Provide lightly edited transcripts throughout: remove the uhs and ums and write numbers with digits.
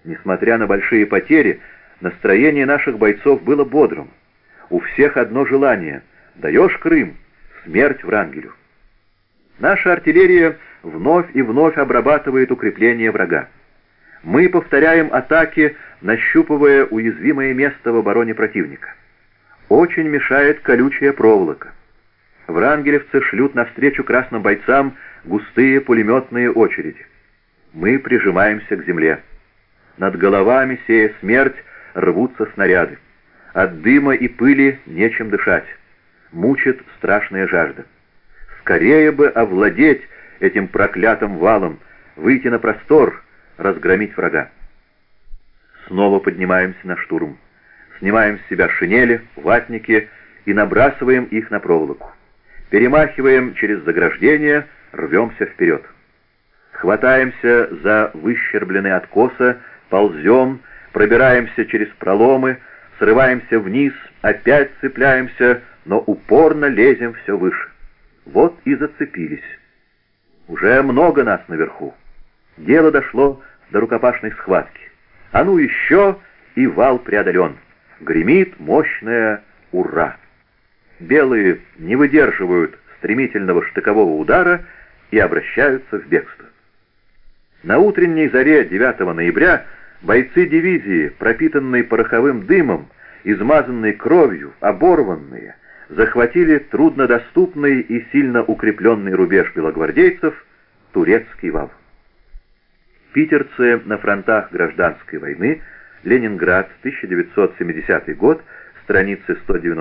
Несмотря на большие потери, настроение наших бойцов было бодрым. У всех одно желание — даешь Крым, смерть Врангелю. Наша артиллерия вновь и вновь обрабатывает укрепления врага. Мы повторяем атаки, нащупывая уязвимое место в обороне противника. Очень мешает колючая проволока. Врангелевцы шлют навстречу красным бойцам густые пулеметные очереди. Мы прижимаемся к земле. Над головами, сея смерть, рвутся снаряды. От дыма и пыли нечем дышать. Мучит страшная жажда. Скорее бы овладеть этим проклятым валом, выйти на простор, разгромить врага. Снова поднимаемся на штурм. Снимаем с себя шинели, ватники и набрасываем их на проволоку. Перемахиваем через заграждение, рвемся вперед. Хватаемся за выщербленные откосы, ползем, пробираемся через проломы, срываемся вниз, опять цепляемся, но упорно лезем все выше. Вот и зацепились. Уже много нас наверху. Дело дошло до рукопашной схватки. А ну еще, и вал преодолен. Гремит мощное «Ура!». Белые не выдерживают стремительного штыкового удара и обращаются в бегство. На утренней заре 9 ноября бойцы дивизии, пропитанные пороховым дымом, измазанные кровью, оборванные, захватили труднодоступный и сильно укрепленный рубеж белогвардейцев — Турецкий вал. Питерцы на фронтах гражданской войны, Ленинград, 1970 год, страницы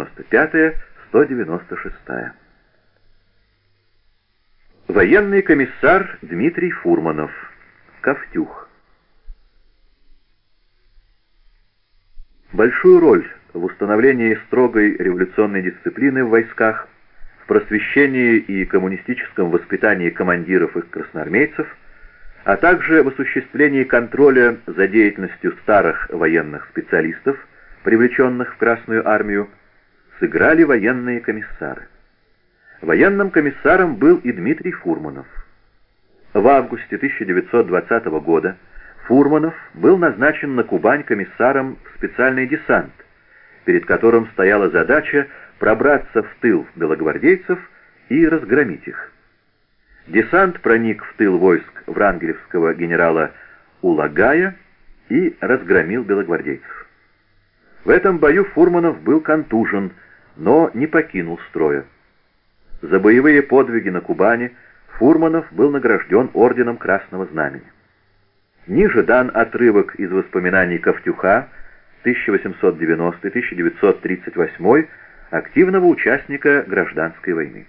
195-196. Военный комиссар Дмитрий Фурманов. Ковтюх. Большую роль в установлении строгой революционной дисциплины в войсках, в просвещении и коммунистическом воспитании командиров и красноармейцев, а также в осуществлении контроля за деятельностью старых военных специалистов, привлеченных в Красную армию, сыграли военные комиссары. Военным комиссаром был и Дмитрий Фурманов. В августе 1920 года Фурманов был назначен на Кубань комиссаром в специальный десант, перед которым стояла задача пробраться в тыл белогвардейцев и разгромить их. Десант проник в тыл войск врангелевского генерала Улагая и разгромил белогвардейцев. В этом бою Фурманов был контужен, но не покинул строя. За боевые подвиги на Кубани Фурманов был награжден орденом Красного Знамени. Ниже дан отрывок из воспоминаний Ковтюха, 1890-1938, активного участника гражданской войны.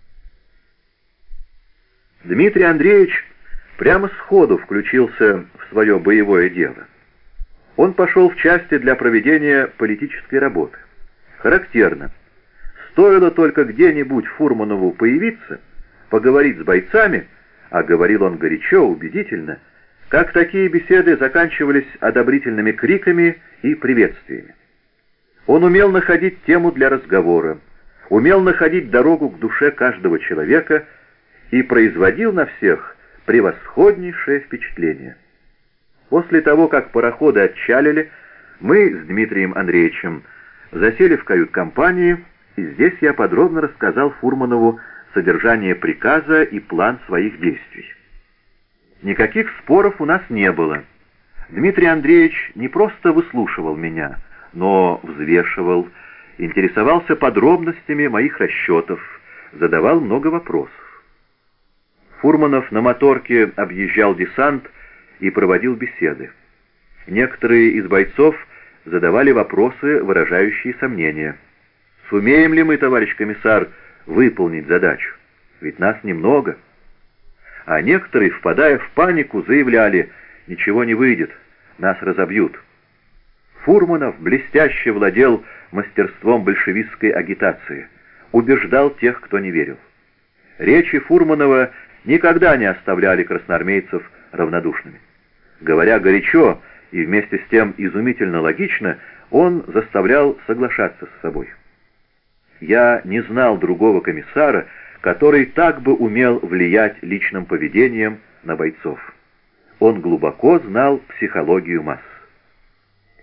Дмитрий Андреевич прямо сходу включился в свое боевое дело. Он пошел в части для проведения политической работы. Характерно. Стоило только где-нибудь Фурманову появиться, поговорить с бойцами, а говорил он горячо, убедительно, как такие беседы заканчивались одобрительными криками и приветствиями. Он умел находить тему для разговора, умел находить дорогу к душе каждого человека и производил на всех превосходнейшее впечатление. После того, как пароходы отчалили, мы с Дмитрием Андреевичем засели в кают-компании, и здесь я подробно рассказал Фурманову содержание приказа и план своих действий. Никаких споров у нас не было. Дмитрий Андреевич не просто выслушивал меня, но взвешивал, интересовался подробностями моих расчетов, задавал много вопросов. Фурманов на моторке объезжал десант и проводил беседы. Некоторые из бойцов задавали вопросы, выражающие сомнения. Сумеем ли мы, товарищ комиссар, выполнить задачу? Ведь нас немного. А некоторые, впадая в панику, заявляли: ничего не выйдет, нас разобьют. Фурманов блестяще владел мастерством большевистской агитации, убеждал тех, кто не верил. Речи Фурманова никогда не оставляли красноармейцев равнодушными. Говоря горячо и вместе с тем изумительно логично, он заставлял соглашаться с собой. Я не знал другого комиссара, который так бы умел влиять личным поведением на бойцов. он глубоко знал психологию масс.